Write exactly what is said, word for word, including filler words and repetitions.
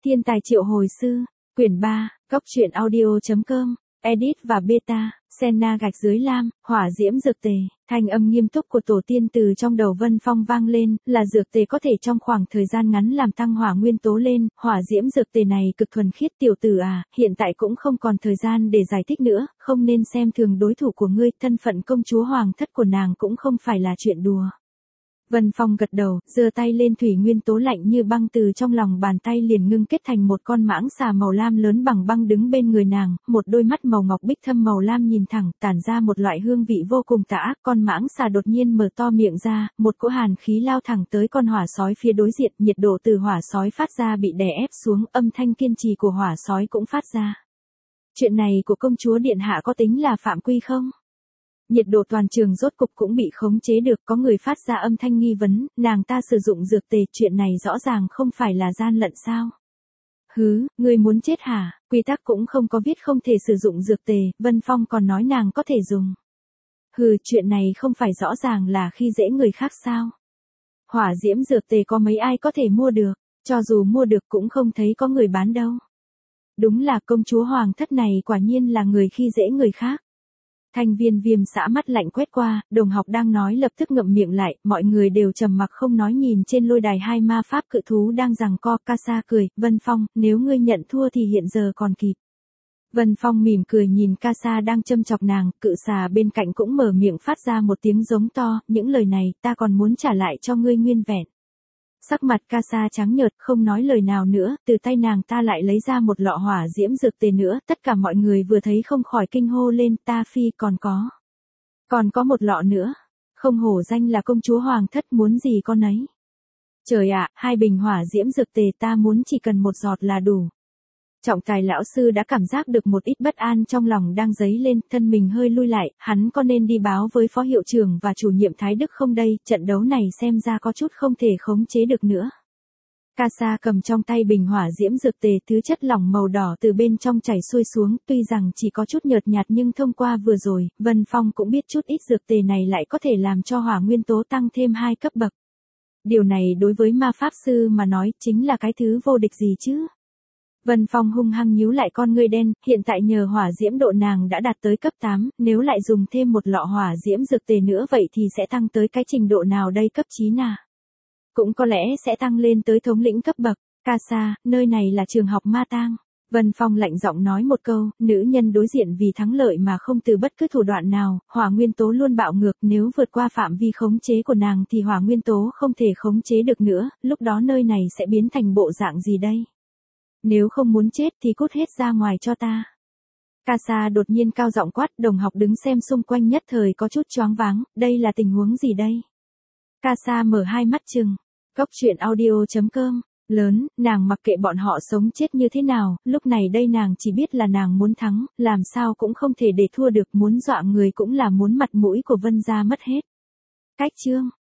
Thiên tài triệu hồi sư, quyển ba, cốc truyện audio.com, edit và beta, Senna gạch dưới lam, hỏa diễm dược tề, thanh âm nghiêm túc của tổ tiên từ trong đầu Vân Phong vang lên, là dược tề có thể trong khoảng thời gian ngắn làm tăng hỏa nguyên tố lên, hỏa diễm dược tề này cực thuần khiết tiểu tử à, hiện tại cũng không còn thời gian để giải thích nữa, không nên xem thường đối thủ của ngươi, thân phận công chúa hoàng thất của nàng cũng không phải là chuyện đùa. Vân Phong gật đầu, giơ tay lên thủy nguyên tố lạnh như băng từ trong lòng bàn tay liền ngưng kết thành một con mãng xà màu lam lớn bằng băng đứng bên người nàng, một đôi mắt màu ngọc bích thâm màu lam nhìn thẳng, tản ra một loại hương vị vô cùng tà ác. Con mãng xà đột nhiên mở to miệng ra, một cỗ hàn khí lao thẳng tới con hỏa sói phía đối diện, nhiệt độ từ hỏa sói phát ra bị đè ép xuống, âm thanh kiên trì của hỏa sói cũng phát ra. Chuyện này của công chúa điện hạ có tính là phạm quy không? Nhiệt độ toàn trường rốt cục cũng bị khống chế được, có người phát ra âm thanh nghi vấn, nàng ta sử dụng dược tề, chuyện này rõ ràng không phải là gian lận sao? Hứ, ngươi muốn chết hả? Quy tắc cũng không có viết không thể sử dụng dược tề, Vân Phong còn nói nàng có thể dùng. Hừ, chuyện này không phải rõ ràng là khi dễ người khác sao? Hỏa diễm dược tề có mấy ai có thể mua được, cho dù mua được cũng không thấy có người bán đâu. Đúng là công chúa hoàng thất này quả nhiên là người khi dễ người khác. Thanh Viên Viêm xã mắt lạnh quét qua, đồng học đang nói lập tức ngậm miệng lại, mọi người đều trầm mặc không nói nhìn trên lôi đài hai ma pháp cự thú đang giằng co. Casa cười, Vân Phong, nếu ngươi nhận thua thì hiện giờ còn kịp. Vân Phong mỉm cười nhìn Casa đang châm chọc nàng, cự xà bên cạnh cũng mở miệng phát ra một tiếng giống to, những lời này ta còn muốn trả lại cho ngươi nguyên vẹn. Sắc mặt Casa trắng nhợt, không nói lời nào nữa, từ tay nàng ta lại lấy ra một lọ hỏa diễm dược tề nữa, tất cả mọi người vừa thấy không khỏi kinh hô lên, ta phi còn có. Còn có một lọ nữa, không hổ danh là công chúa hoàng thất muốn gì con ấy. Trời ạ, hai bình hỏa diễm dược tề ta muốn chỉ cần một giọt là đủ. Trọng tài lão sư đã cảm giác được một ít bất an trong lòng đang dấy lên, thân mình hơi lui lại, hắn có nên đi báo với phó hiệu trưởng và chủ nhiệm Thái Đức không đây, trận đấu này xem ra có chút không thể khống chế được nữa. Casa cầm trong tay bình hỏa diễm dược tề, thứ chất lỏng màu đỏ từ bên trong chảy xuôi xuống, tuy rằng chỉ có chút nhợt nhạt nhưng thông qua vừa rồi, Vân Phong cũng biết chút ít dược tề này lại có thể làm cho hỏa nguyên tố tăng thêm hai cấp bậc. Điều này đối với ma pháp sư mà nói chính là cái thứ vô địch gì chứ. Vân Phong hung hăng nhíu lại con ngươi đen, hiện tại nhờ hỏa diễm độ nàng đã đạt tới cấp tám, nếu lại dùng thêm một lọ hỏa diễm dược tề nữa vậy thì sẽ tăng tới cái trình độ nào đây, cấp chín à? Cũng có lẽ sẽ tăng lên tới thống lĩnh cấp bậc. Casa, nơi này là trường học ma tang. Vân Phong lạnh giọng nói một câu, nữ nhân đối diện vì thắng lợi mà không từ bất cứ thủ đoạn nào, hỏa nguyên tố luôn bạo ngược, nếu vượt qua phạm vi khống chế của nàng thì hỏa nguyên tố không thể khống chế được nữa, lúc đó nơi này sẽ biến thành bộ dạng gì đây? Nếu không muốn chết thì cút hết ra ngoài cho ta. Casa đột nhiên cao giọng quát, đồng học đứng xem xung quanh nhất thời có chút choáng váng, đây là tình huống gì đây? Casa mở hai mắt trừng, cốc truyện audio.com, lớn, nàng mặc kệ bọn họ sống chết như thế nào, lúc này đây nàng chỉ biết là nàng muốn thắng, làm sao cũng không thể để thua được, muốn dọa người cũng là muốn mặt mũi của Vân gia mất hết. Cách chương